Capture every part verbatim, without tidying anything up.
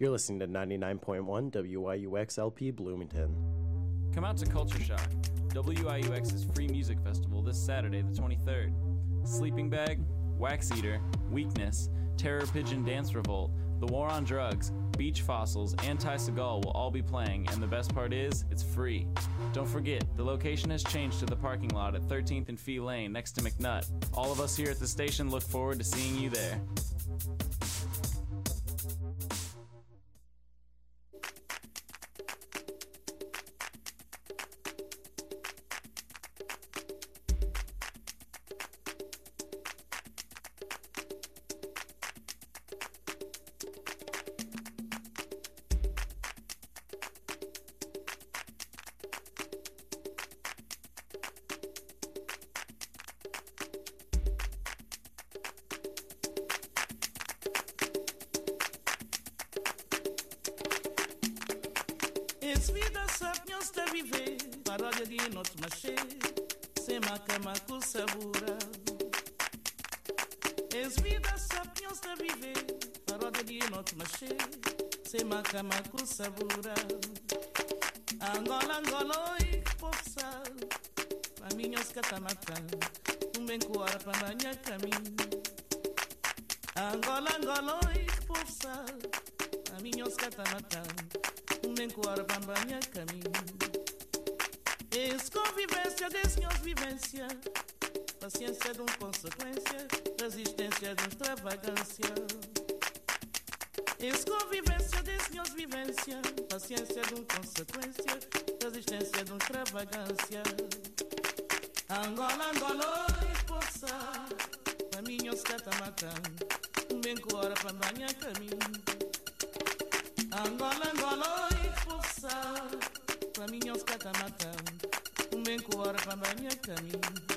You're listening to ninety-nine point one W I U X L P Bloomington. Come out to Culture Shock, W I U X's free music festival this Saturday the twenty-third. Sleeping Bag, Wax Eater, Weakness, Terror Pigeon Dance Revolt, The War on Drugs, Beach Fossils, and Ty Segall will all be playing, and the best part is, it's free. Don't forget, the location has changed to the parking lot at thirteenth and Fee Lane next to McNutt. All of us here at the station look forward to seeing you there. Sabura Angola, Angola, oi, poça A minha escatamata Um bem coara para banhar caminho Angola, Angola, oi, poça A minha escatamata Um bem coara para banhar caminho Esse convivência desse senhor vivência Paciência de um consequência Resistência de um extravagância Esse convivência de senhores vivência Paciência de um consequência Resistência de um extravagância Angola, Angola, oi, poça Para mim, eu se cata matando Um bem que hora para banhar caminho Angola, Angola, oi, poça Para mim, eu se cata matando Um bem que hora para banhar caminho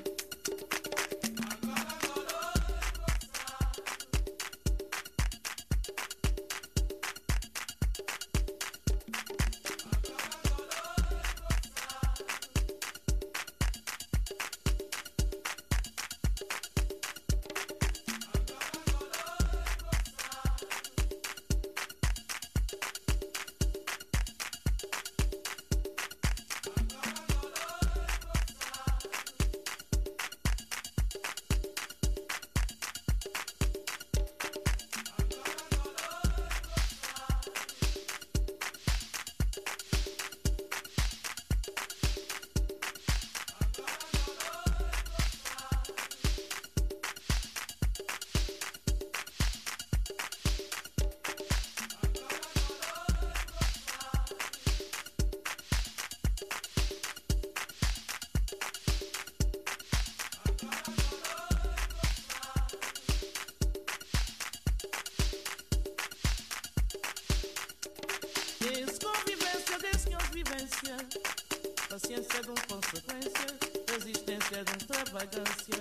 Paciência de um consequência Resistência de um extravagância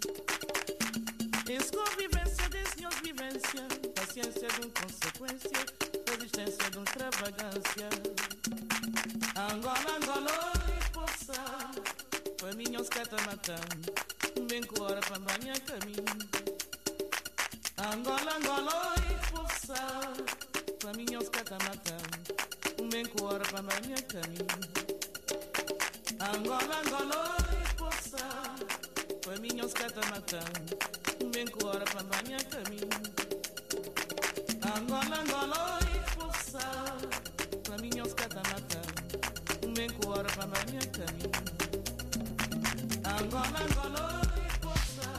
Esse convivência de senhores vivência Paciência de um consequência Resistência de um extravagância Angola, Angola, oi, poça Para mim, eu se cata matando Um bem que hora para banhar caminho Angola, Angola, oi, poça Para mim, eu se cata matando Um bem que hora para banhar caminho Angola, Angola, oi, poça Para mim, eu se cata matando Um bem que hora para banhar caminho Angola, Angola, oi, poça Para mim, eu se cata matando Um bem que hora para banhar caminho Angola, Angola, oi, poça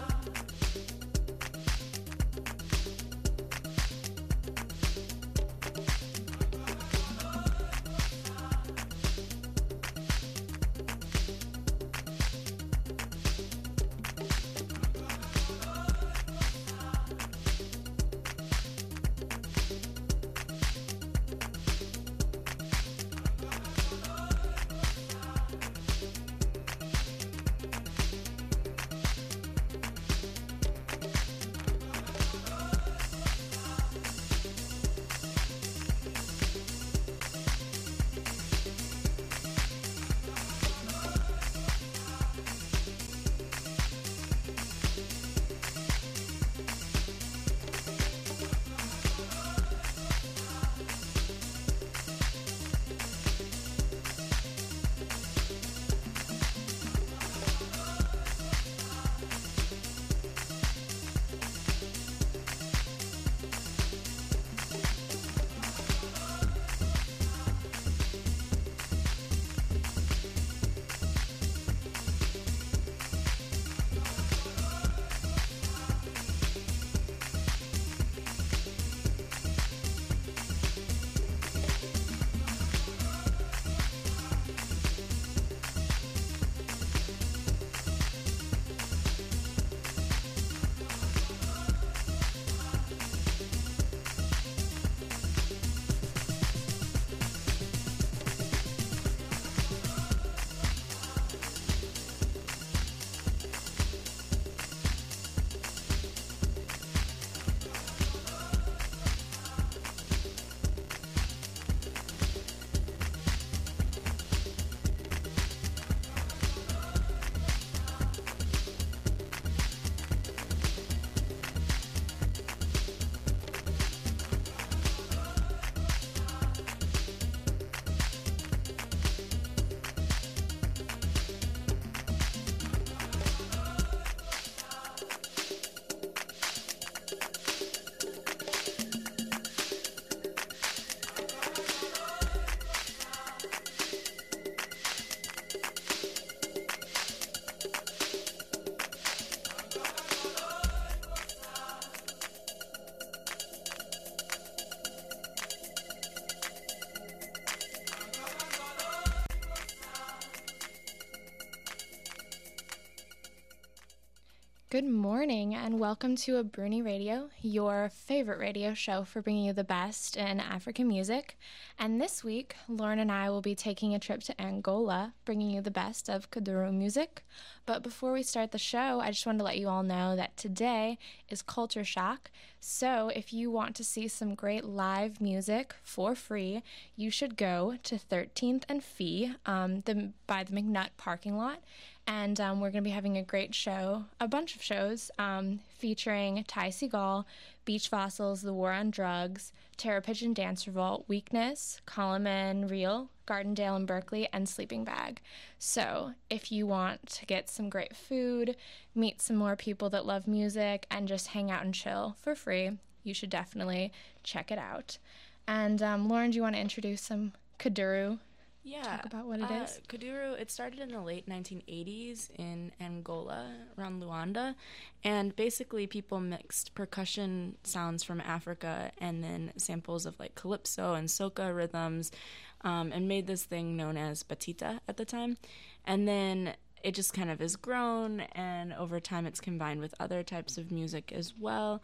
Good morning and welcome to Abruni Radio, your favorite radio show for bringing you the best in African music. And this week, Lauren and I will be taking a trip to Angola, bringing you the best of Kuduro music. But before we start the show, I just wanted to let you all know that today is Culture Shock. So if you want to see some great live music for free, you should go to thirteenth and Fee um, the, by the McNutt parking lot. And um, we're going to be having a great show, a bunch of shows, um, featuring Ty Segall, Beach Fossils, The War on Drugs, Terror Pigeon Dance Revolt, Weakness, Common Real, Gardendale and Berkeley, and Sleeping Bag. So if you want to get some great food, meet some more people that love music, and just hang out and chill for free, you should definitely check it out. And um, Lauren, do you want to introduce some Kuduro? Yeah. Talk about what it uh, is. Kuduro, it started in the late nineteen eighties in Angola, around Luanda, and basically people mixed percussion sounds from Africa and then samples of like calypso and soca rhythms, um, and made this thing known as batita at the time. And then it just kind of has grown, and over time it's combined with other types of music as well.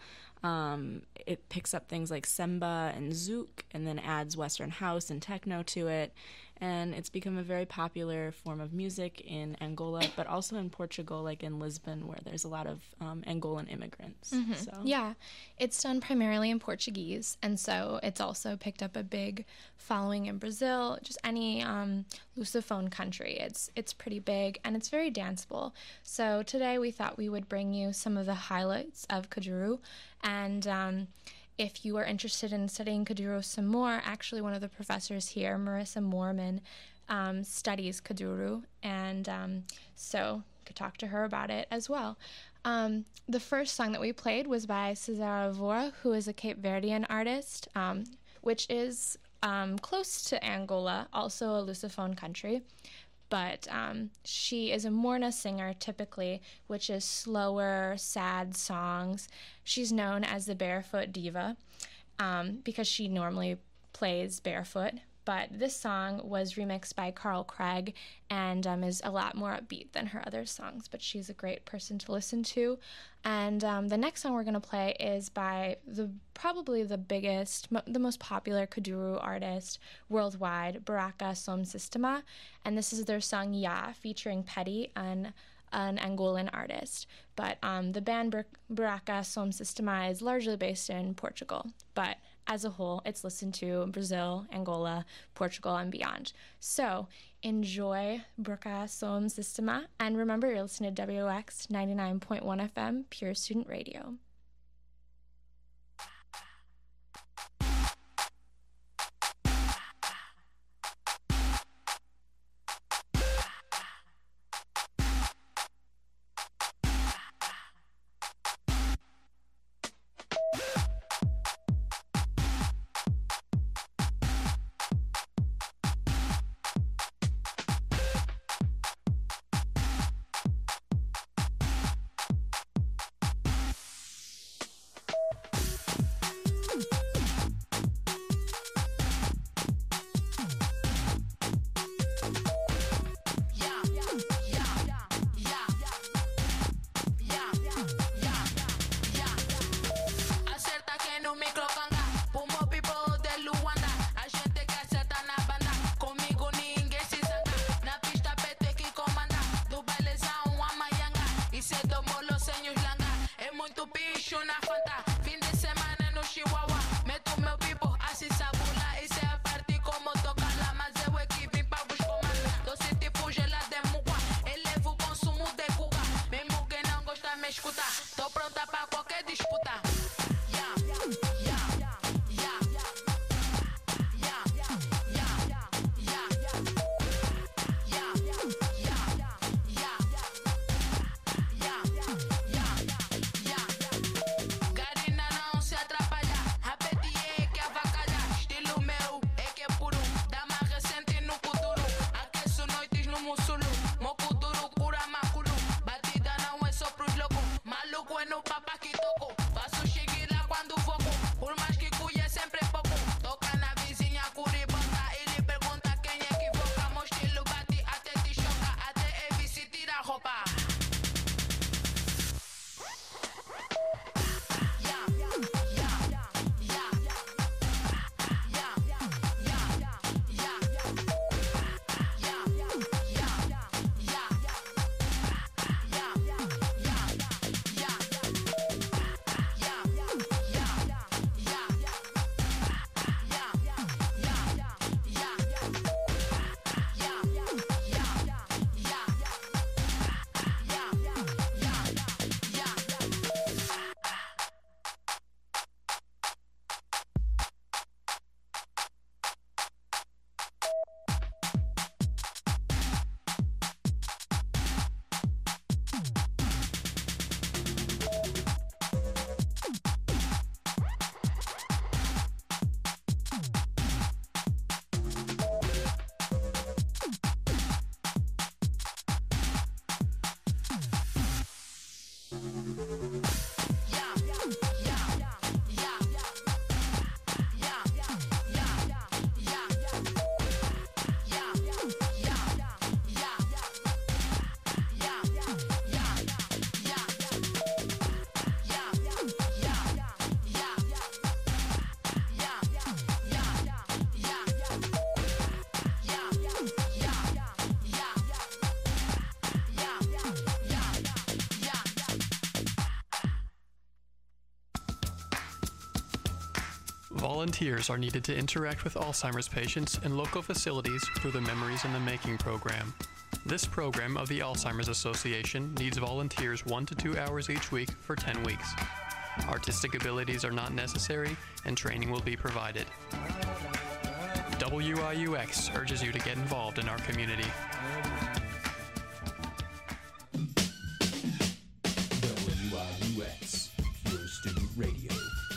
Um, it picks up things like semba and zouk, and then adds Western house and techno to it. And it's become a very popular form of music in Angola, but also in Portugal, like in Lisbon, where there's a lot of um, Angolan immigrants. Mm-hmm. So. Yeah, it's done primarily in Portuguese, and so it's also picked up a big following in Brazil, just any um, Lusophone country. It's it's pretty big, and it's very danceable. So today we thought we would bring you some of the highlights of Kuduro, and um, if you are interested in studying Kuduro some more, actually one of the professors here, Marissa Moorman, um, studies Kuduro, and um, so you could talk to her about it as well. Um, the first song that we played was by Cesara Vora, who is a Cape Verdean artist, um, which is um, close to Angola, also a Lusophone country. But um, she is a Morna singer, typically, which is slower, sad songs. She's known as the Barefoot Diva um, because she normally plays barefoot. But this song was remixed by Carl Craig and um, is a lot more upbeat than her other songs. But she's a great person to listen to. And um, the next song we're going to play is by the probably the biggest, mo- the most popular Kuduro artist worldwide, Baraka Som Sistema. And this is their song Ya, featuring Petty, an, an Angolan artist. But um, the band Bar- Baraka Som Sistema is largely based in Portugal. But as a whole, it's listened to in Brazil, Angola, Portugal, and beyond. So enjoy Baraka Som Sistema, and remember you're listening to W O X ninety-nine point one F M, Pure Student Radio. Volunteers are needed to interact with Alzheimer's patients in local facilities through the Memories in the Making program. This program of the Alzheimer's Association needs volunteers one to two hours each week for ten weeks. Artistic abilities are not necessary, and training will be provided. W I U X urges you to get involved in our community. W I U X, Pure Student Radio.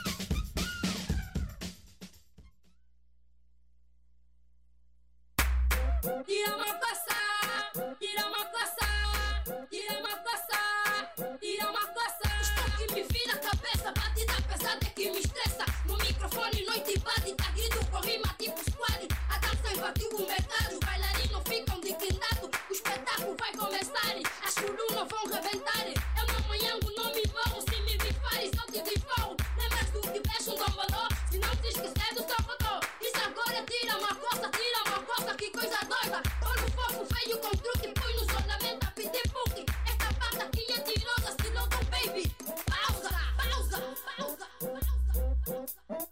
Tira uma coça, tira uma coça, tira uma coça, tira uma coça. Estou que me vira a cabeça, batida pesada que me estressa. No microfone noite bate, tá grito com rima tipo squad. A dança invadiu o mercado, bailarinos ficam declinados. O espetáculo vai começar, as colunas vão rebentar. Eu não manhango, não me morro, se me bifares não te diforro. Lembras do que fecha um dombaló, se não te esquecer do teu fotó. Isso agora tira uma coça, tira uma coça, que coisa doida. Olha o fogo veio com truque, põe no solamento a pedir puque. Esta parte aqui é tirosa, se não dou baby. Pausa, pausa, pausa, pausa.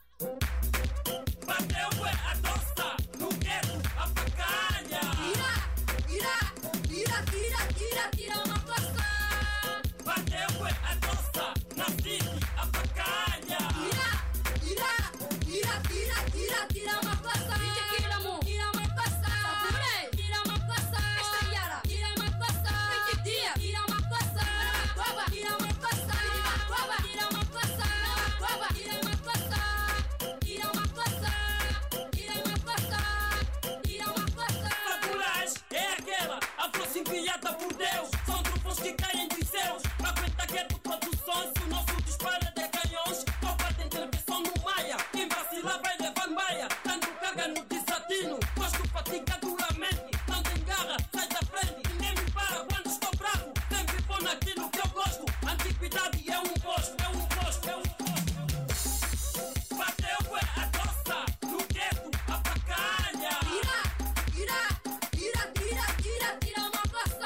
Bateu é a doça, no gueto a facalha. Tira, tira, tira, tira, tira, tira uma coça. Bateu é a doça, na city a facalha. Tira, tira, tira, tira, tira, tira uma coça. Tira uma coça. Sabure, tira uma coça. Estalhara, tira uma coça. Dia, tira uma coça. Guava, tira uma coça. Guava, tira uma coça. Guava, tira uma coça. Tira uma coça. Tira uma coça. Tira uma coça. Fabulais é aquela, a força enviada por Deus. São trufos que caem dos céus. Aguenta gueto produções, o nosso dispara de canhões. Copa tem televisão no Maia, quem vacilar vai levar maia. Tanto caga no desatino, gosto fatiga duramente. Não tem garra, sai da frente. Ninguém me para quando estou bravo. Sempre vou naquilo que eu gosto. Antiguidade é um gosto, é um gosto, é um gosto. Bateu é a doça, no gueto a facalha. Tira, tira, tira, tira, tira uma coça.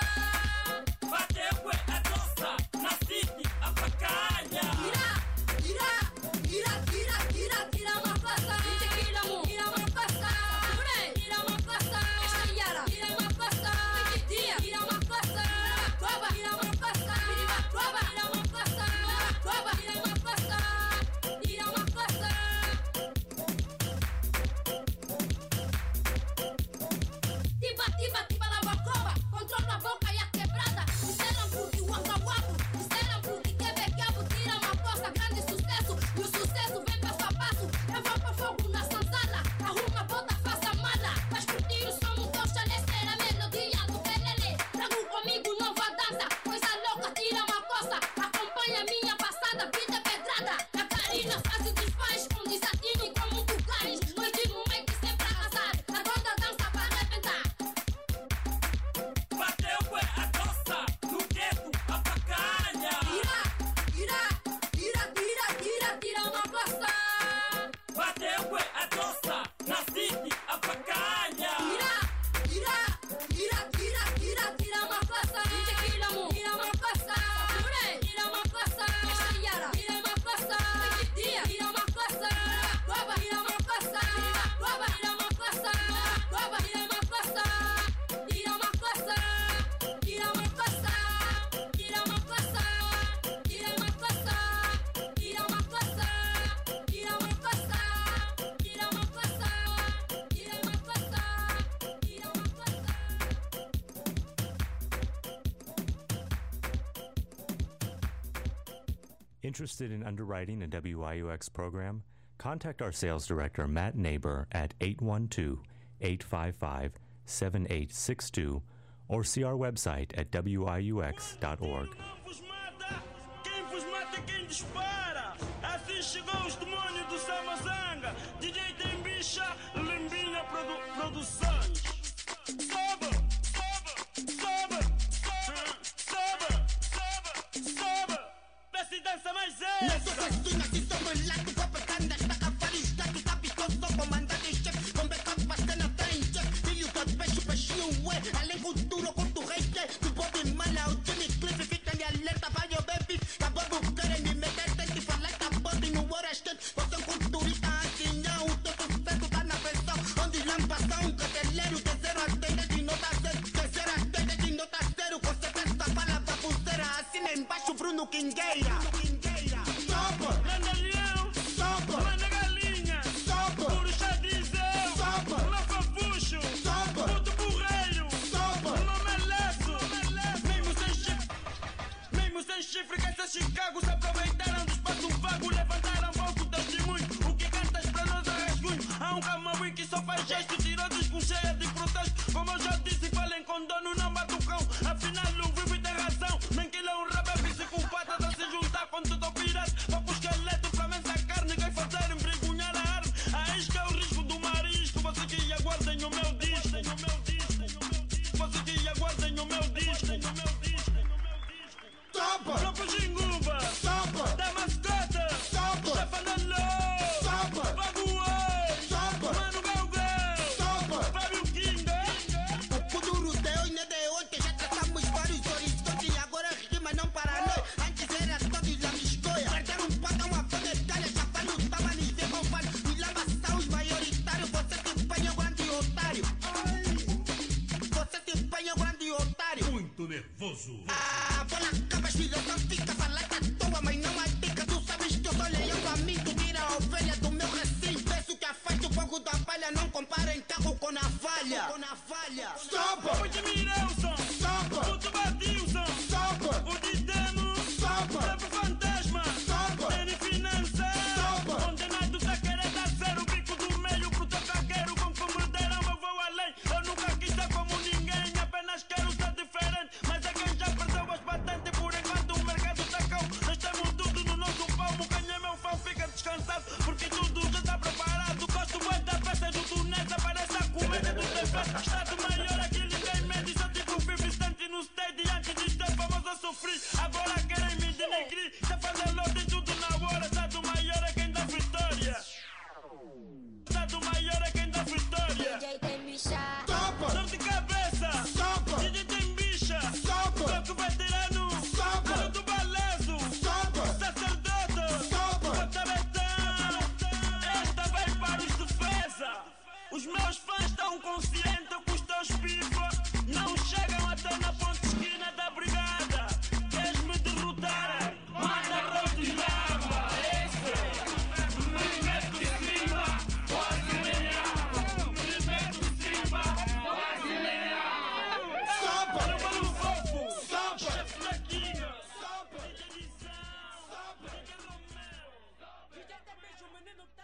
Bateu é a doça, na city a facalha. Tira, tira, tira, tira, tira, tira uma coça. Tira uma coça. Sabure, tira uma coça. Estalhara, tira uma coça. Dia, tira uma coça. Guava, tira uma coça. Guava, tira uma coça. Guava, tira uma coça. Tira uma coça. Tiba, tiba, tiba na bocova. Controla a boca e a quebrada. Disseram porque o ancabuaco. Disseram porque quebequiabo. Tira uma coça, grande sucesso. E o sucesso vem passo a passo. Eu vou pro fogo na sanzala. Arruma a bota, faça mala. Vais curtir o som, um tocha, descer a melodia do pelele. Trago comigo nova dança. Coisa louca, tira uma coça. Acompanha a minha passada, vida pedrada. A Karina faz e desfaz com desatino e com muito gás. Noite no meio sempre a arrasar. A toda dança para arrebentar. Bateu é a doça, no gueto a facalha. Tira, tira, tira, tira, tira, tira uma coça. Bateu é a doça, na city a facalha. Tira, tira, tira, tira, tira uma coça. Tira uma coça. Sabure, tira uma coça. Estalhara, tira uma coça. Dia, tira uma coça. Guava, tira uma coça. Guava, tira uma coça. Guava, tira uma coça. Tira uma coça. Tira uma coça. Tira uma coça. Tira uma coça. Tira uma coça. Tira uma coça. Tira uma coça. Tira uma coça. Tira uma coça. Interested in underwriting a W I U X program? Contact our sales director, Matt Neighbor, at eight one two, eight five five, seven eight six two or see our website at w i u x dot org. Não vos mata, quem vos mata é quem dispara. Assim chegou os demônios do Samazanga. D J tem bicha, Limbinha produ Produções. Sobe, sobe, sobe, sobe, sobe, sobe. Vê se dança mais essa. Além futuro com tu rei, tu pode mala, o Johnny Cliff fica em alerta, vai o baby, acabou de querer me meter, tem que falar, tá botando no hora, você só faz gesto, tirou disco cheia de protesto. Como eu já disse, falem com dono, não batucão. Afinal, o vivo tem razão. Nem que ele é um rap psicopata, tá se juntar com tudo pirata. Vá pro esqueleto pra mesa carne, quem fazer empregunhar a arma. A isca é o risco do marisco. Você que aguardem o meu disco. Você que aguardem o meu disco. Topa! Tropa Jinguba! Topa! Da mascota! Topa! Chafanalô! Topa! Baguai! Topa! Mano Galgão! Topa! Fábio Kinga! O Kuduro de hoje não é de ontem, já tratamos vários horizontes. Agora rima não para nós. Antes era todos lá escoia. Perderam um pato, uma planetária. Já vai lutar, mas nem sei como faz. Me lava só os maioritários. Você se empenha grande otário. Você se empenha grande otário. Muito nervoso. Ah, vou na cama filosófica, falar à toa, mas não atica. Tu sabes que eu sou leão faminto, vira a ovelha do meu recinto. Peço que afaste o fogo da palha, não comparem carro com navalha. Com navalha. Sopa! O de Mirelson! Sopa! O de Badilson! Sopa! O de Demo! Sopa! Tempo Fantasma! Sopa! Tênis Finança! Sopa! Condenado tá querendo dar zero, o bico do meio pro teu cagueiro. Com como derão eu vou além. Eu nunca quis ser como ninguém, apenas quero ser diferente. Mas é quem já perdeu as patentes. Por enquanto o mercado tá cão. Nós temos tudo no nosso palmo. Quem é meu fã fica descansado, porque tudo já tá preparado. Gosto muito da peça do Tunesa, parece a comédia do T V. Estado maior aqui ninguém mede. Só tipo fifty Cent no stage. Antes de ser famoso eu sofri, agora querem me denegrir. Tá fazendo lote tudo na hora. Estado maior é quem dá vitória. Estado maior é quem dá vitória. D J tem bicha. Topa! Dor de cabeça. Sopa! D J tem bicha. Sopa! Toco veterano. Sopa! Ano do balezo. Sopa! Sacerdote. Sopa! Botabetão. Esta vai para os defesa. Os meus fãs estão conscientes que os teus pifas não chegam até na ponta esquina da brigada. Queres me derrotar? Manda rosto e lava. Esse me meto em cima. Quase lenhar. Me meto em cima. Quase lenhar. Sopa! Eu vou no fofo. Sopa! Chefe da Kinga. Sopa! D J Nizam. Sopa! D J Romeo. D J também, o menino tá.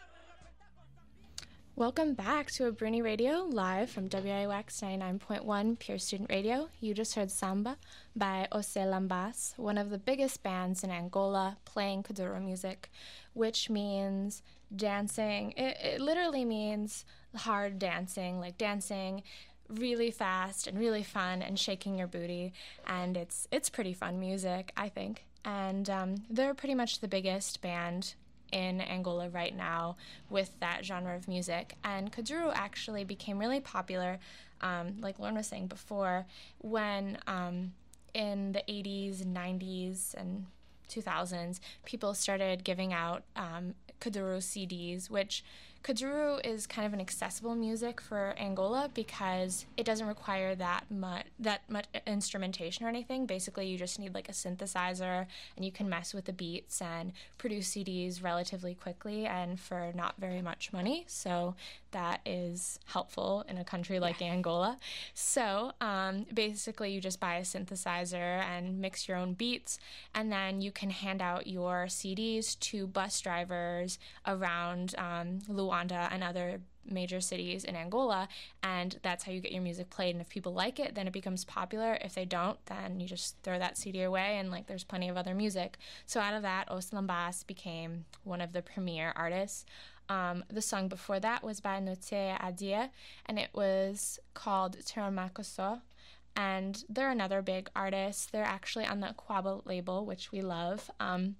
Welcome back to Abruni Radio, live from W I U X ninety-nine point one Pure Student Radio. You just heard Samba by Ose Lambas, one of the biggest bands in Angola, playing Kuduro music, which means dancing. It, it literally means hard dancing, like dancing really fast and really fun and shaking your booty. And it's it's pretty fun music, I think. And um, they're pretty much the biggest band in Angola right now with that genre of music. And Kuduro actually became really popular, um, like Lauren was saying before, when um, in the eighties, nineties, and two thousands, people started giving out um, Kuduro C Ds, which Kuduro is kind of an accessible music for Angola because it doesn't require that much that much instrumentation or anything. Basically, you just need like a synthesizer, and you can mess with the beats and produce C Ds relatively quickly and for not very much money. So that is helpful in a country like yeah. Angola. So um, basically, you just buy a synthesizer and mix your own beats, and then you can hand out your C Ds to bus drivers around um, Luanda and other major cities in Angola, and that's how you get your music played. And if people like it, then it becomes popular. If they don't, then you just throw that C D away, and like there's plenty of other music. So out of that, Ose Lambas became one of the premier artists. Um, the song before that was by Note Adia, and it was called Teramakoso. And they're another big artist. They're actually on the Kwaba label, which we love. Um,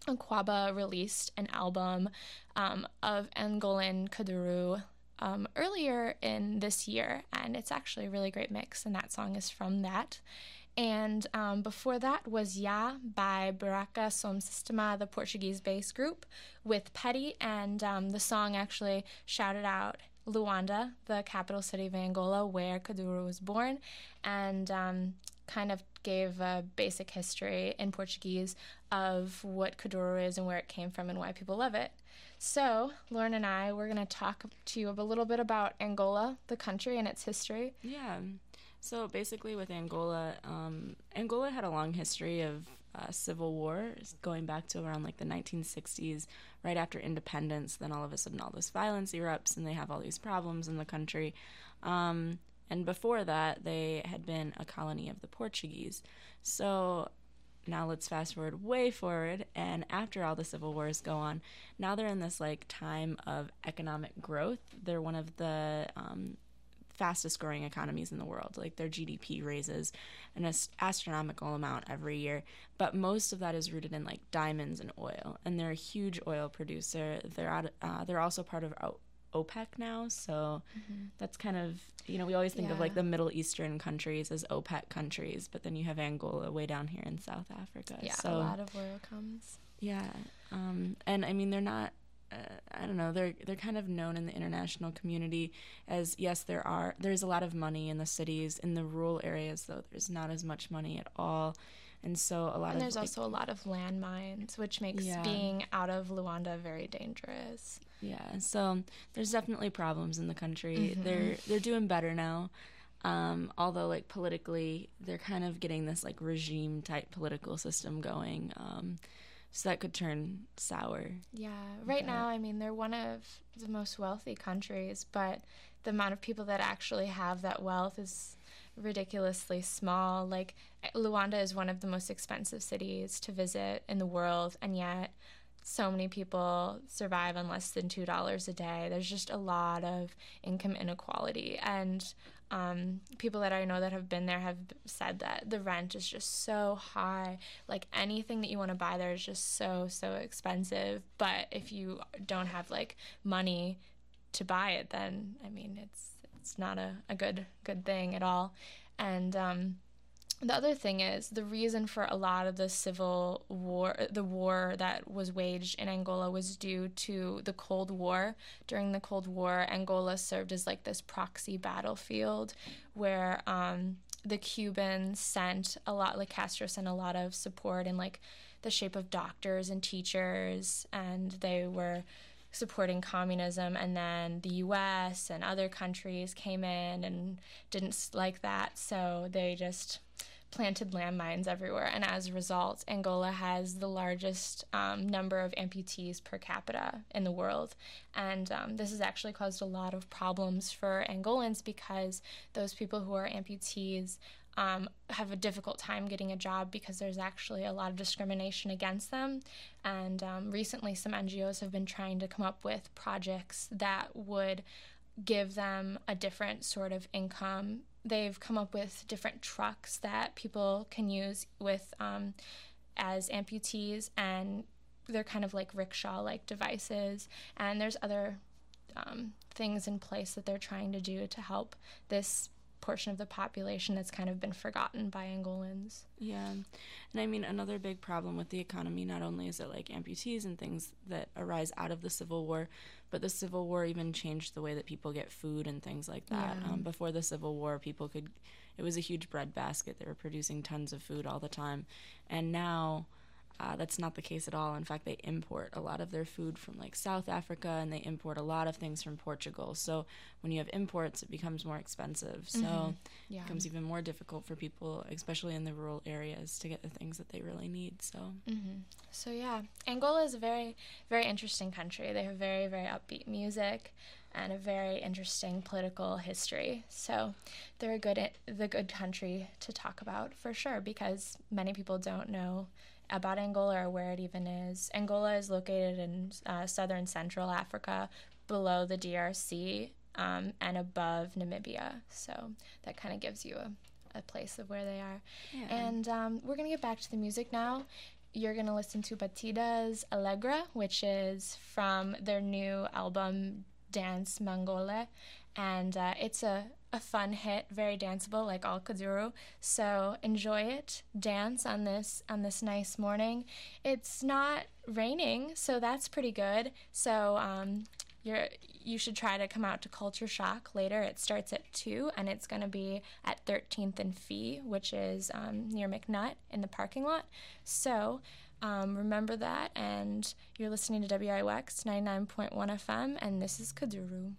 Kwaba released an album um, of Angolan Kuduro um, earlier in this year, and it's actually a really great mix, and that song is from that. And um, before that was Ya by Baraka Som Sistema, the Portuguese-based group, with Petty, and um, the song actually shouted out Luanda, the capital city of Angola, where Kuduro was born, and um, kind of gave a basic history in Portuguese of what Kuduro is and where it came from and why people love it. So, Lauren and I, we're going to talk to you a little bit about Angola, the country, and its history. Yeah. So basically with Angola, um, Angola had a long history of uh, civil war going back to around like the nineteen sixties, right after independence. Then all of a sudden all this violence erupts and they have all these problems in the country. Um, and before that, they had been a colony of the Portuguese. So now let's fast forward way forward, and after all the civil wars go on, now they're in this like time of economic growth. They're one of the um, fastest growing economies in the world. Like their G D P raises an ast- astronomical amount every year, but most of that is rooted in like diamonds and oil, and they're a huge oil producer. They're out, uh, they're also part of O- OPEC now, so mm-hmm. that's kind of, you know, we always think yeah. of like the Middle Eastern countries as OPEC countries, but then you have Angola way down here in South Africa. Yeah, so, a lot of oil comes. Yeah, um, and I mean, they're not, uh, I don't know, they're they're kind of known in the international community as, yes, there are, there's a lot of money in the cities. In the rural areas, though, there's not as much money at all. And so a lot and of... there's like, also a lot of landmines, which makes yeah. being out of Luanda very dangerous. Yeah, so there's definitely problems in the country. Mm-hmm. They're they're doing better now. Um, although, like, politically, they're kind of getting this, like, regime-type political system going. Um, so that could turn sour. Yeah. Right but... now, I mean, they're one of the most wealthy countries, but the amount of people that actually have that wealth is ridiculously small. Like, Luanda is one of the most expensive cities to visit in the world, and yet so many people survive on less than two dollars a day. There's just a lot of income inequality, and um, people that I know that have been there have said that the rent is just so high. Like, anything that you want to buy there is just so, so expensive. But if you don't have, like, money to buy it, then, I mean, it's it's not a, a good good thing at all. And um, the other thing is, the reason for a lot of the civil war, the war that was waged in Angola, was due to the Cold War. During the Cold War, Angola served as like this proxy battlefield where um, the Cubans sent a lot, like Castro sent a lot of support in like the shape of doctors and teachers, and they were supporting communism. And then the U S and other countries came in and didn't like that, so they just planted landmines everywhere, and as a result, Angola has the largest um, number of amputees per capita in the world. And um, this has actually caused a lot of problems for Angolans, because those people who are amputees um, have a difficult time getting a job because there's actually a lot of discrimination against them. And um, recently, some N G Os have been trying to come up with projects that would give them a different sort of income. They've come up with different trucks that people can use with um, as amputees, and they're kind of like rickshaw-like devices. And there's other um, things in place that they're trying to do to help this portion of the population that's kind of been forgotten by Angolans. Yeah. And I mean, another big problem with the economy, not only is it like amputees and things that arise out of the Civil War, but the Civil War even changed the way that people get food and things like that. Yeah. Um, before the Civil War, people could, it was a huge bread basket. They were producing tons of food all the time. And now uh, that's not the case at all. In fact, they import a lot of their food from like South Africa, and they import a lot of things from Portugal. So when you have imports, it becomes more expensive. So Mm-hmm. Yeah. it becomes even more difficult for people, especially in the rural areas, to get the things that they really need. So Mm-hmm. So yeah, Angola is a very, very interesting country. They have very, very upbeat music and a very interesting political history. So they're a good, the good country to talk about for sure, because many people don't know about Angola or where it even is. Angola is located in uh, southern Central Africa, below the D R C um, and above Namibia. So that kind of gives you a, a place of where they are. Yeah. And um, we're going to get back to the music now. You're going to listen to Batidas Alegre, which is from their new album, Dance Mangole. And uh, it's a, a fun hit, very danceable, like all Kuduro. So enjoy it, dance on this on this nice morning. It's not raining, so that's pretty good. So um, you're you should try to come out to Culture Shock later. It starts at two, and it's going to be at thirteenth and Fee, which is um, near McNutt in the parking lot. So um, remember that, and you're listening to W I U X ninety-nine point one F M, and this is Kuduro.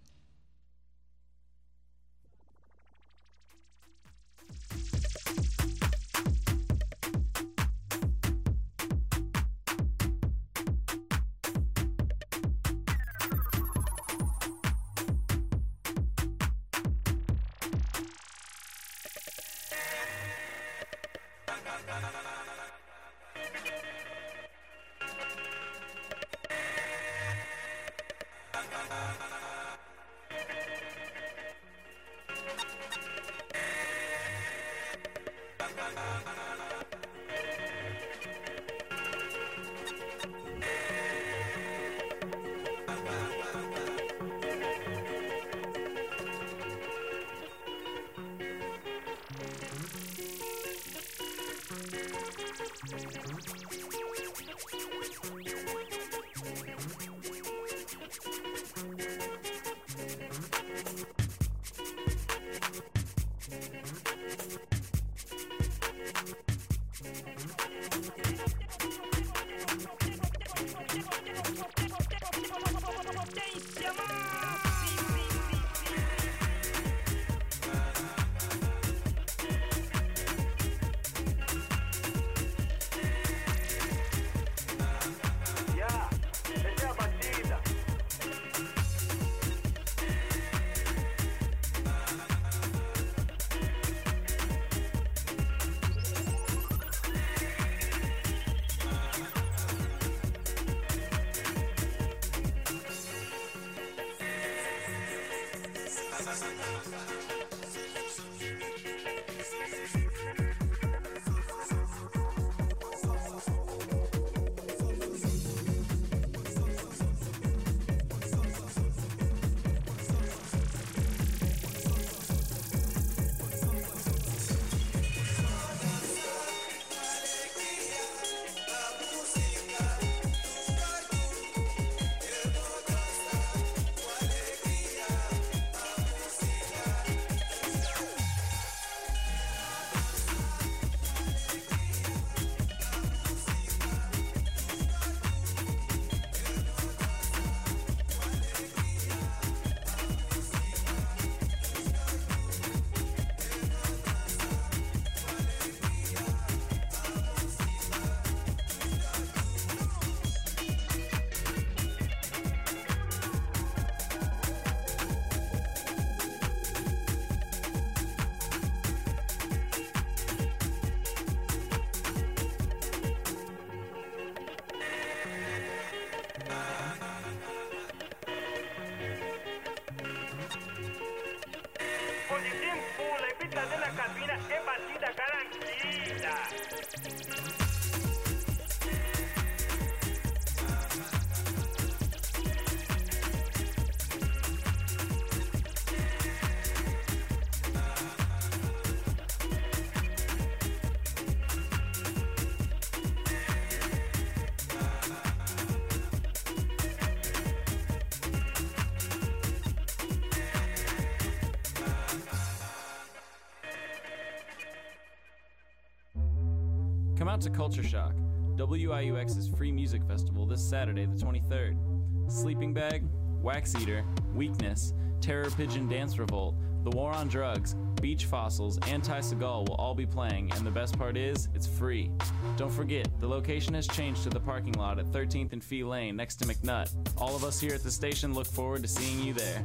Come out to Culture Shock, W I U X's free music festival this Saturday, the twenty-third. Sleeping Bag, Wax Eater, Weakness, Terror Pigeon Dance Revolt, The War on Drugs, Beach Fossils, and Ty Segall will all be playing, and the best part is, it's free. Don't forget, the location has changed to the parking lot at thirteenth and Fee Lane next to McNutt. All of us here at the station look forward to seeing you there.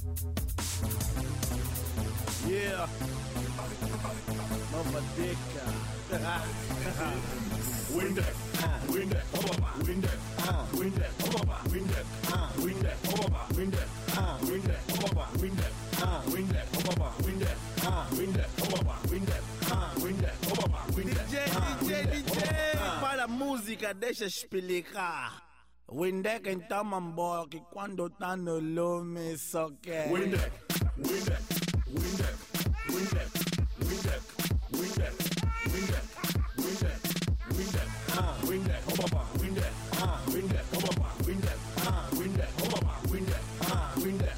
Yeah. Mama Dica. Windex, Windex, Windex, Windex, Windex, Windex, Windex, Windex, Windex, Windex, Windex, Windex, D J, D J, D J, para a música deixa explicar. Windex então mambo que quando tá no lume só quer. Windex, Windex, Windex, Windex, Windex, Windex, Windex, Windex, Windex, Windex, Windex, Windex, Windex, Windex, Windex,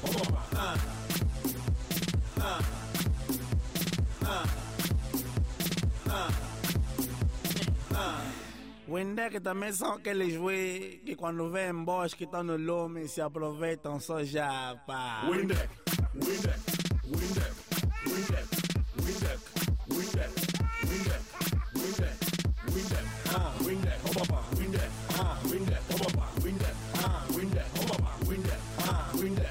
Windex que também são aqueles wey que quando vêm boas que estão no lume se aproveitam só já, pá. Windex, Windex, Windex, Windex, Windex, Windex, Windex, Windex, Windex, Windex, Windex, Windex, Windex, Windex, Windex, Windex, Windex,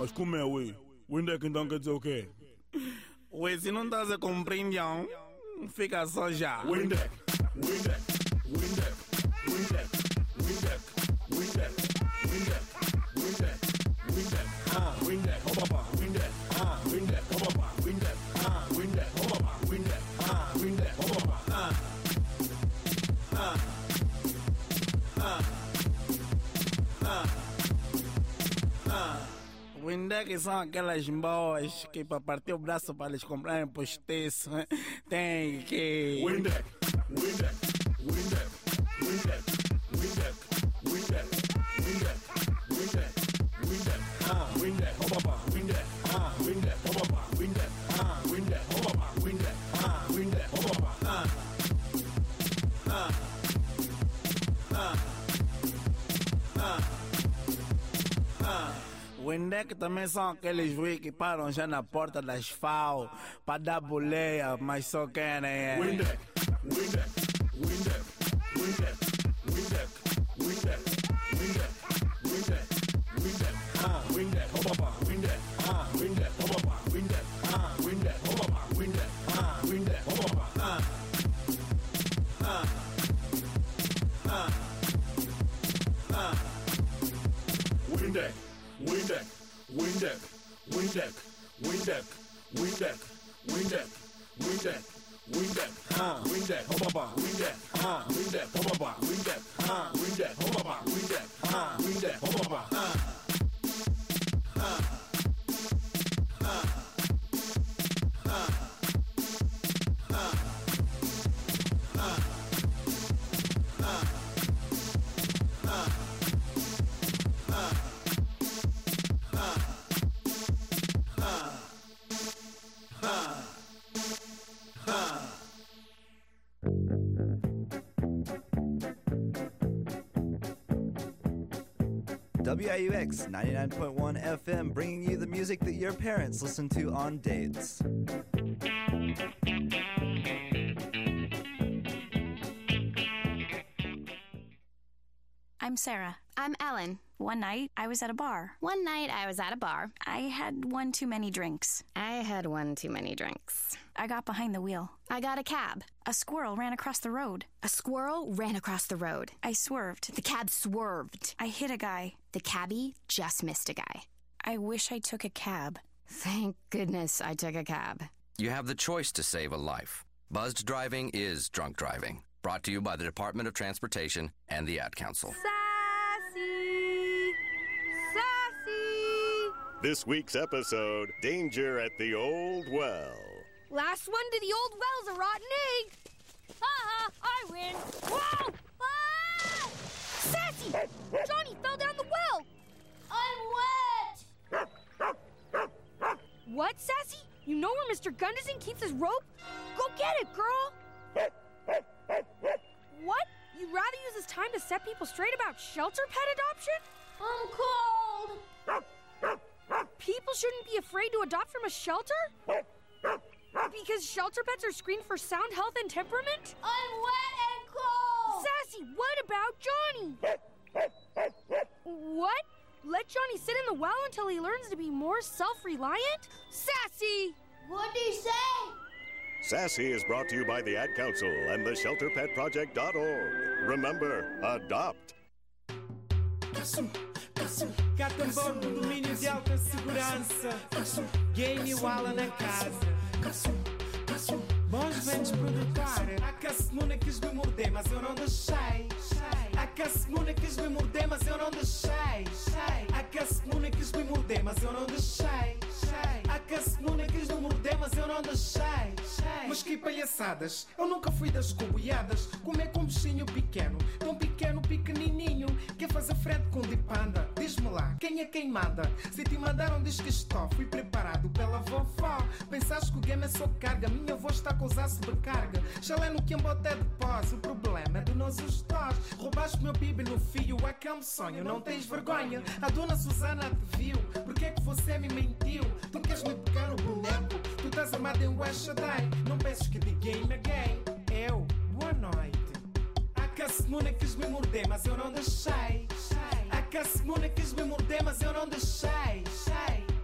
Mas como é, ué? Windeck então quer dizer o quê? Ué, se não estás a compreender, fica só já. Windeck, Windeck, Windeck, Windeck, Windeck, Windeck, Windeck, Windeck, Windeck, ah, Windeck, oh papa, Windeck, ah, Windeck, oh papa, Windeck, ah, Windeck, oh papa, Windeck, ah, Windeck, oh papa, ah, ah, ah, ah, ah. Windeck são aquelas boas que para partir o braço para eles comprarem postiço tem que... Windeck, Windeck, Windeck, Windeck, Windeck, Windeck, Windeck, Windeck, Windeck, ah, Windeck, oh papa, Windeck, ah, Windeck, oh papa, Windeck, ah, Windeck, oh papa, Windeck, ah, Windeck, oh papa, ah, ah, ah, ah, ah. Windeck também são aqueles ruídos que param já na porta das F A O para dar boleia, mas só querem é... Windeck, Windeck, Windeck, Windeck, Windeck, Windeck, Windeck, Windeck, Windeck, ah, Windeck, oh papa, Windeck, ah, Windeck, oh papa, Windeck, ah, Windeck, oh papa, Windeck, ah, Windeck, oh papa, ah, ah, ah, ah. Windeck, Windeck, Windeck, Windeck, Windeck, Windeck, Windeck, Windeck, Windeck, ah, Windeck, oh papa, Windeck, ah, Windeck, oh papa, Windeck, ah, Windeck, oh papa, Windeck, ah, Windeck, oh papa, ah, ah, ah, ah, ah, ah, ah, ah, W I U X ninety-nine point one F M, bringing you the music that your parents listen to on dates. I'm Sarah. I'm Ellen. One night, I was at a bar. One night, I was at a bar. I had one too many drinks. I had one too many drinks. I got behind the wheel. I got a cab. A squirrel ran across the road. A squirrel ran across the road. I swerved. The cab swerved. I hit a guy. The cabbie just missed a guy. I wish I took a cab. Thank goodness I took a cab. You have the choice to save a life. Buzzed driving is drunk driving. Brought to you by the Department of Transportation and the Ad Council. Sassy! Sassy! This week's episode, Danger at the Old Well. Last one to the old well's a rotten egg. Ha ha, I win. Whoa! Ah! Sassy! Johnny fell down the well. I'm wet. What, Sassy? You know where Mister Gunderson keeps his rope? Go get it, girl. What? You'd rather use this time to set people straight about shelter pet adoption? I'm cold. People shouldn't be afraid to adopt from a shelter? Because shelter pets are screened for sound health and temperament? I'm wet and cold. Sassy, what about Johnny? What? Let Johnny sit in the well until he learns to be more self-reliant? Sassy! What'd he say? Sassy is brought to you by the Ad Council and the shelter pet project dot org. Remember, adopt. Cá tambor no domínio de alta segurança. Game igual na casa. Bons ventos produtor. Há que a semana quis me morder, mas eu não deixei. Há que a semana quis me morder, mas eu não deixei. Há que a semana quis me morder, mas eu não deixei. Há que a semana quis me morder, mas eu não deixei. Mas que palhaçadas, eu nunca fui das coboiadas. Comer com um bichinho pequeno, tão pequeno, pequenininho. Quer fazer frente com de panda? Diz-me lá, quem é quem manda? Se te mandaram, diz que estou. Fui preparado pela vovó. Pensaste que o game é só carga, minha voz está a causar sobrecarga. Chalé no que embote de pós, o problema é de nós os dois. Roubaste meu bibi no fio, aquele sonho, não tens vergonha. A dona Susana te viu, porque é que você me mentiu? Tu queres me pegar no boneco, tu estás armado em Washadai. Não penses que de game é gay. Eu, boa noite. Há que a semana quis me morder, mas eu não deixei. Há que a semana quis me morder, mas eu não deixei.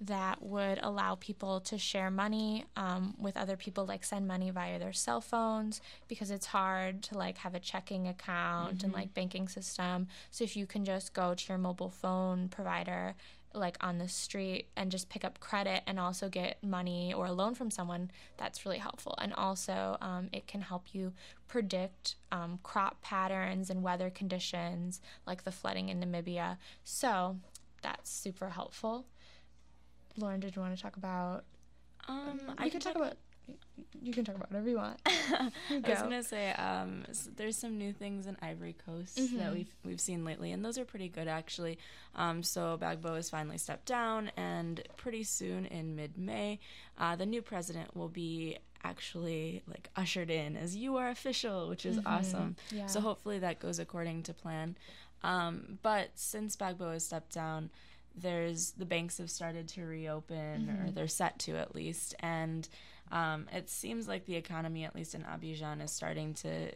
that would allow people to share money um, with other people, like send money via their cell phones, because it's hard to like have a checking account Mm-hmm. and like banking system. So if you can just go to your mobile phone provider like on the street and just pick up credit and also get money or a loan from someone, that's really helpful. And also um, it can help you predict um, crop patterns and weather conditions like the flooding in Namibia. So that's super helpful. Lauren, did you want to talk about Um, you I can talk about you can talk about whatever you want. You I was go. gonna say, um, s there's some new things in Ivory Coast Mhm. that we've we've seen lately, and those are pretty good actually. Um, so Gbagbo has finally stepped down, and pretty soon in mid-May, uh, the new president will be actually like ushered in as you are official, which is Mhm. awesome. Yeah. So hopefully that goes according to plan. Um, but since Gbagbo has stepped down, there's the banks have started to reopen, or Mhm. they're set to at least, and um, it seems like the economy, at least in Abidjan, is starting to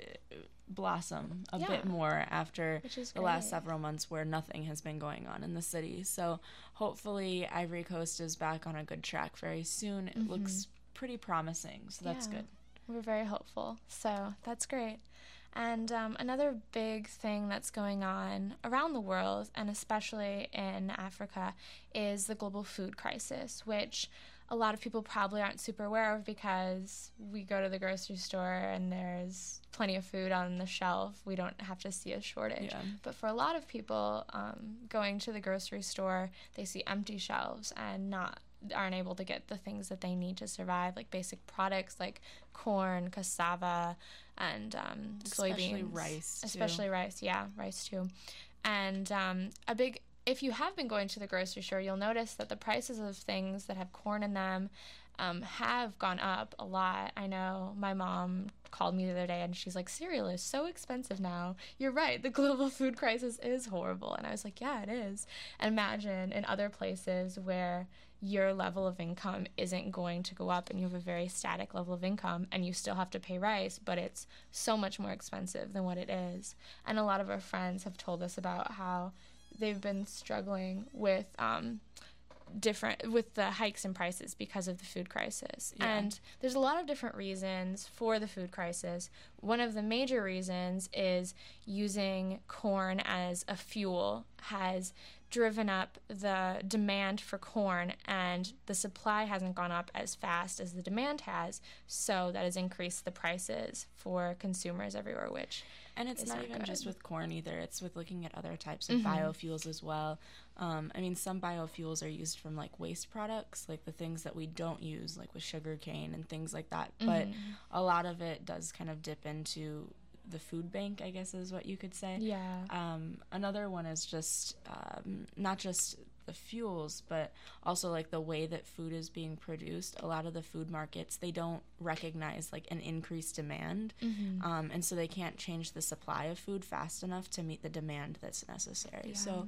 blossom a Yeah. bit more after Which is the last great. several months where nothing has been going on in the city. So hopefully Ivory Coast is back on a good track very soon. It Mhm. looks pretty promising, so that's Yeah. good. We're very hopeful, so that's great. And um, another big thing that's going on around the world, and especially in Africa, is the global food crisis, which a lot of people probably aren't super aware of because we go to the grocery store and there's plenty of food on the shelf. We don't have to see a shortage. Yeah. But for a lot of people, um, going to the grocery store, they see empty shelves and not aren't able to get the things that they need to survive, like basic products like corn, cassava, and um, Especially soybeans. rice, too. Especially rice, yeah, rice too. And um, a big, if you have been going to the grocery store, you'll notice that the prices of things that have corn in them um, have gone up a lot. I know my mom called me the other day and she's like, cereal is so expensive now. You're right, the global food crisis is horrible. And I was like, yeah, it is. And imagine in other places where your level of income isn't going to go up and you have a very static level of income and you still have to pay rice, but it's so much more expensive than what it is. And a lot of our friends have told us about how they've been struggling with um, different with the hikes in prices because of the food crisis. Yeah. And there's a lot of different reasons for the food crisis. One of the major reasons is using corn as a fuel has driven up the demand for corn, and the supply hasn't gone up as fast as the demand has, so that has increased the prices for consumers everywhere, which And it's is not even good. just with corn either. It's with looking at other types of Mhm. biofuels as well. Um, I mean, some biofuels are used from like waste products, like the things that we don't use, like with sugar cane and things like that. But Mhm. a lot of it does kind of dip into the food bank, I guess is what you could say. Yeah. Um, another one is just um, not just the fuels, but also like the way that food is being produced. A lot of the food markets, they don't recognize like an increased demand, Mhm. um, and so they can't change the supply of food fast enough to meet the demand that's necessary. Yeah. So,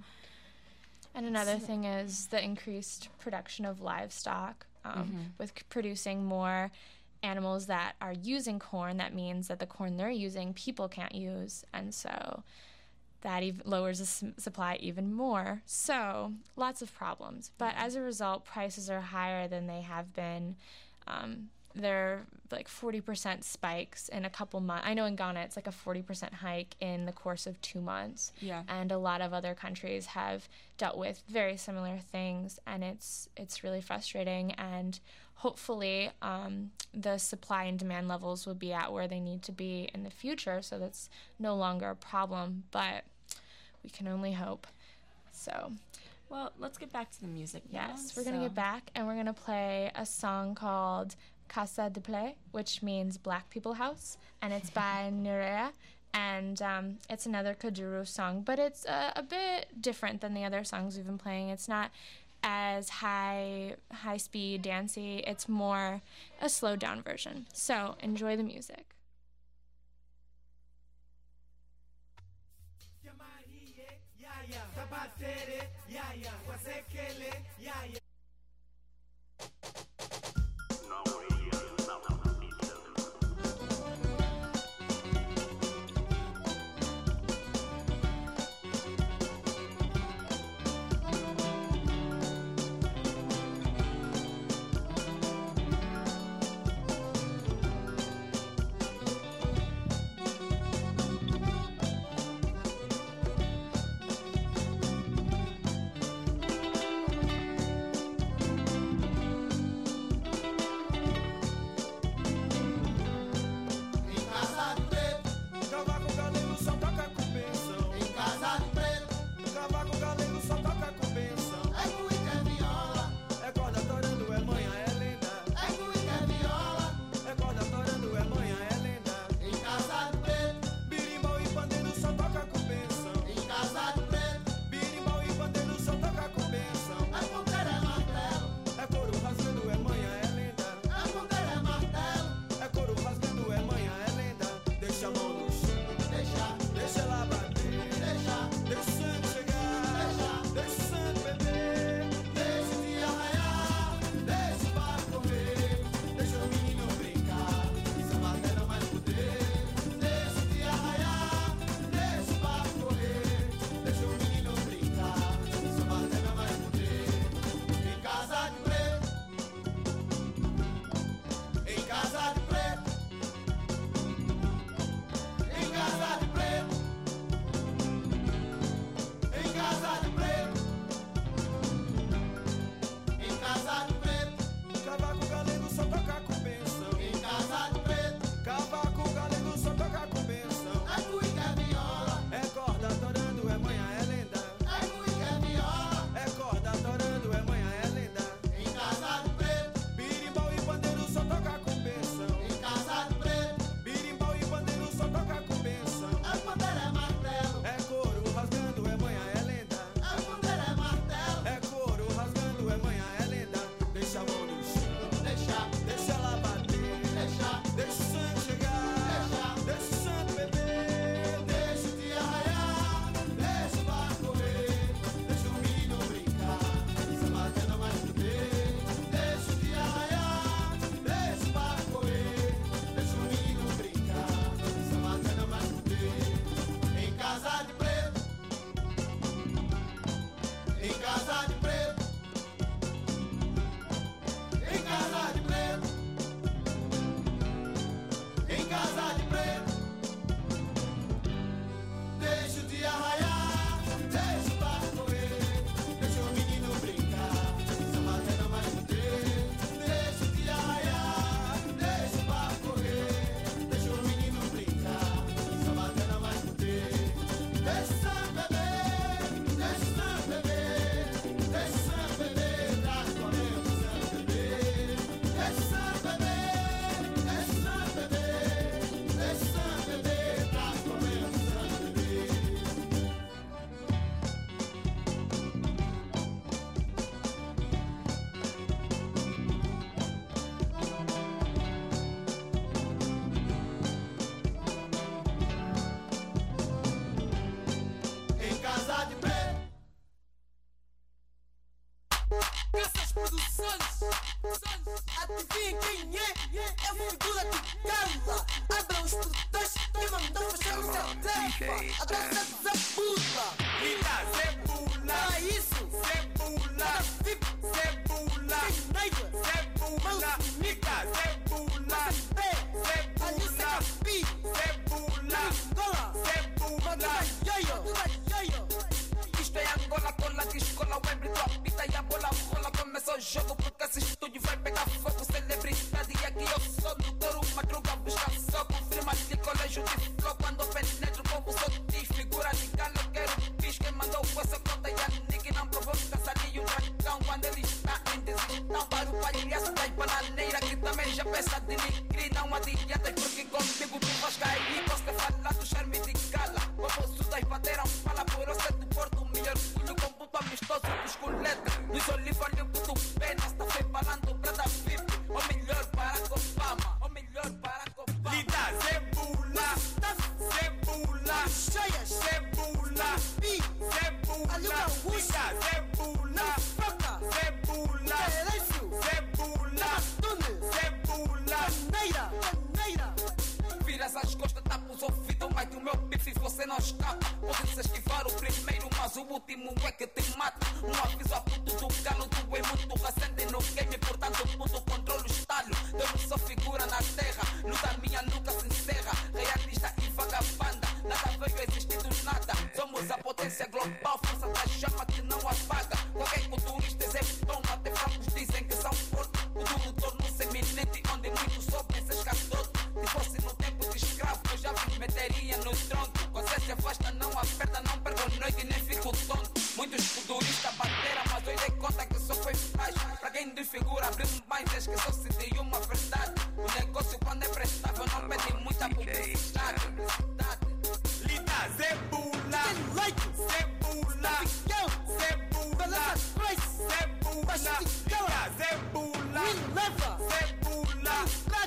And another So- thing is the increased production of livestock. Um, Mhm. With c- producing more animals that are using corn, that means that the corn they're using, people can't use. And so that ev- lowers the s- supply even more. So lots of problems. But as a result, prices are higher than they have been. Um, they're like forty percent spikes in a couple months. I know in Ghana it's like a forty percent hike in the course of two months. Yeah. And a lot of other countries have dealt with very similar things, and it's it's really frustrating. And hopefully um, the supply and demand levels will be at where they need to be in the future, so that's no longer a problem. But we can only hope. So well, let's get back to the music now. yes, we're gonna So- get back, and we're gonna play a song called Casa de Play, which means Black People House, and it's by Nerea. And um, it's another Kuduro song, but it's a, a bit different than the other songs we've been playing. It's not as high high speed dancey. It's more a slowed down version. So enjoy the music. Até cebula. Lida, cebula. É isso. Cebula. Cebula. Cebula. Lida, cebula. Cebula. Cebula. Cebula. Isto é Angola, cola, descola, web, tua pita e a bola rola. Começou o jogo porque esse estúdio vai pegar fogo. Celebridade e aqui eu sou doutor, uma droga busca só. Confirma de colégio de flow. Quando penetro o povo só desfigura de galo. Quero bicho que mandou essa conta e a Nick não provoca salinho dragão. Quando ele está em desistão para o palhaço da bananeira que também já pensa de nigri. Não adianta porque comigo tu vais cair. Posso te falar do charme de gala. Baboso das bateram fala por você do Porto. Melhor culho com puto amistoso dos coletas. Nos olivos olho puto pena. Está foi falando pra dar VIP. O melhor para Obama. O melhor para Obama. Lida, cebula. Cebula. Cheia, cebula. Cebula. Lida, cebula. Cebula. Cebula. Cebula. Neira, neira. Vira essas costas, tapa os ouvidos. Mas do meu bife você não escapa. Pode se esquivar o primeiro, mas o último é que te mata. Um aviso a puto do galo, tu é muito recente no game. Portanto, puto controle o estalo. Eu sou figura na terra. Luta minha nunca se encerra. Realista e vagabanda. Nada veio existir do nada. Somos a potência global, força da chama que não apaga. Qualquer culturista é bom, até fracos dizem que são fortes. O mundo tornou-se eminente, onde muitos sobem se escadote. Se fosse no tempo de escravo, eu já me meteria no tronco. Consciência vasta, não aperta, não perco noite nem fico tonto. Muitos futuristas bateram, mas hoje dei conta que só foi flash. Pra quem desfigura, abriu mais, esqueceu-se de uma verdade. O negócio quando é prestável não pede muita publicidade. Lida, cebula. Cebula. Cebula. Cebula. Lida, cebula. Cebula.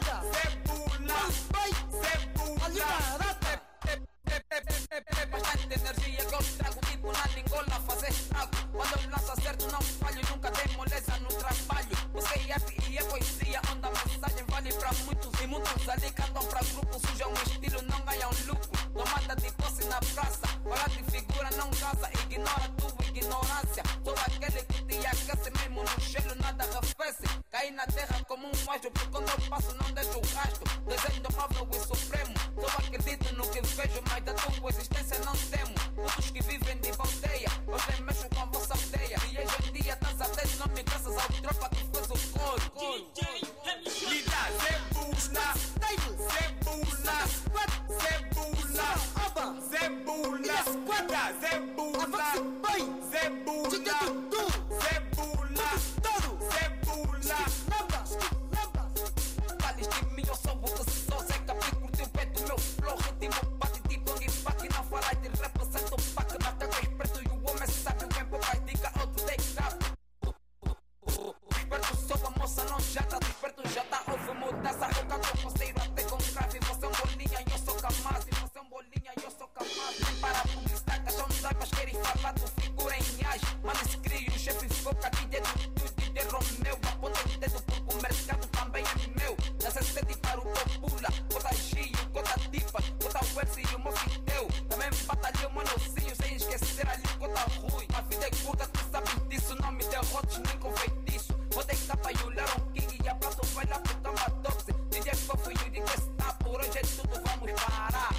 Cebula. Bastante energia que eu trago, tipo na lingola fazer estrago. Quando eu lanço acerto não falho, nunca dei moleza no trabalho. Você é F e é poesia, onde a mensagem vale pra muitos. E muitos ali cantam pra grupo, sujam um estilo, não ganham lucro. Tomada de posse na praça, falar de figura não casa. Ignora tua ignorância, sou aquele que te aquece mesmo no gelo, nada arrefece. Caí na terra como um anjo, porque quando eu passo não deixo o rastro. Desenho móvel e supremo, só acredito no que vejo, mas da tua existência não temo. Todos que vivem de aldeia, hoje mexo com a vossa aldeia. E hoje em dia dança até nome graças ao tropa que fez o coro. Lida, cebula. Cebula. Cebula. Cebula. Lida, cebula. Cebula. Cebula. Cebula. Fales de mim, eu sou o que sou. Zé Capi curtiu o pé do meu flow. Ritmo bate tipo e back. Não fala de represento o pack. Na terra é esperto e o homem sabe. O tempo vai diga outro day cap. Esperto sou a moça, não já tá. Esperto já tá. Houve mudança. Eu canto conceiro até com grave. Você é um bolinha e eu sou capaz. E você é um bolinha e eu sou capaz. Nem para publicitar, caixão de saipas. Querem falar do figura em reais. Mano, esse crio, o chefe foca aqui dentro do D J Romeu. Aponta o dedo porque o mercado também é meu. Da C C D para o Popula. Cota Gio, cota Tifa. Cota Webs e o Mofiteu. Também batalhei o Manocinho. Sem esquecer ali o Cota Rui. A vida é curta, tu sabes disso. Não me derrotes nem com feitiço. Vou deixar para o Leron King e a prato vai lá pro Camba Toxe. D J Fofo e o D J Star. Por hoje é tudo, vamos parar.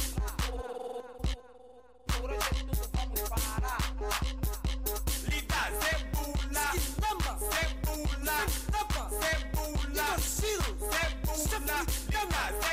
Por hoje é tudo, vamos parar. Lida, cebula. Cebula. Cebula. Cebula. Lida,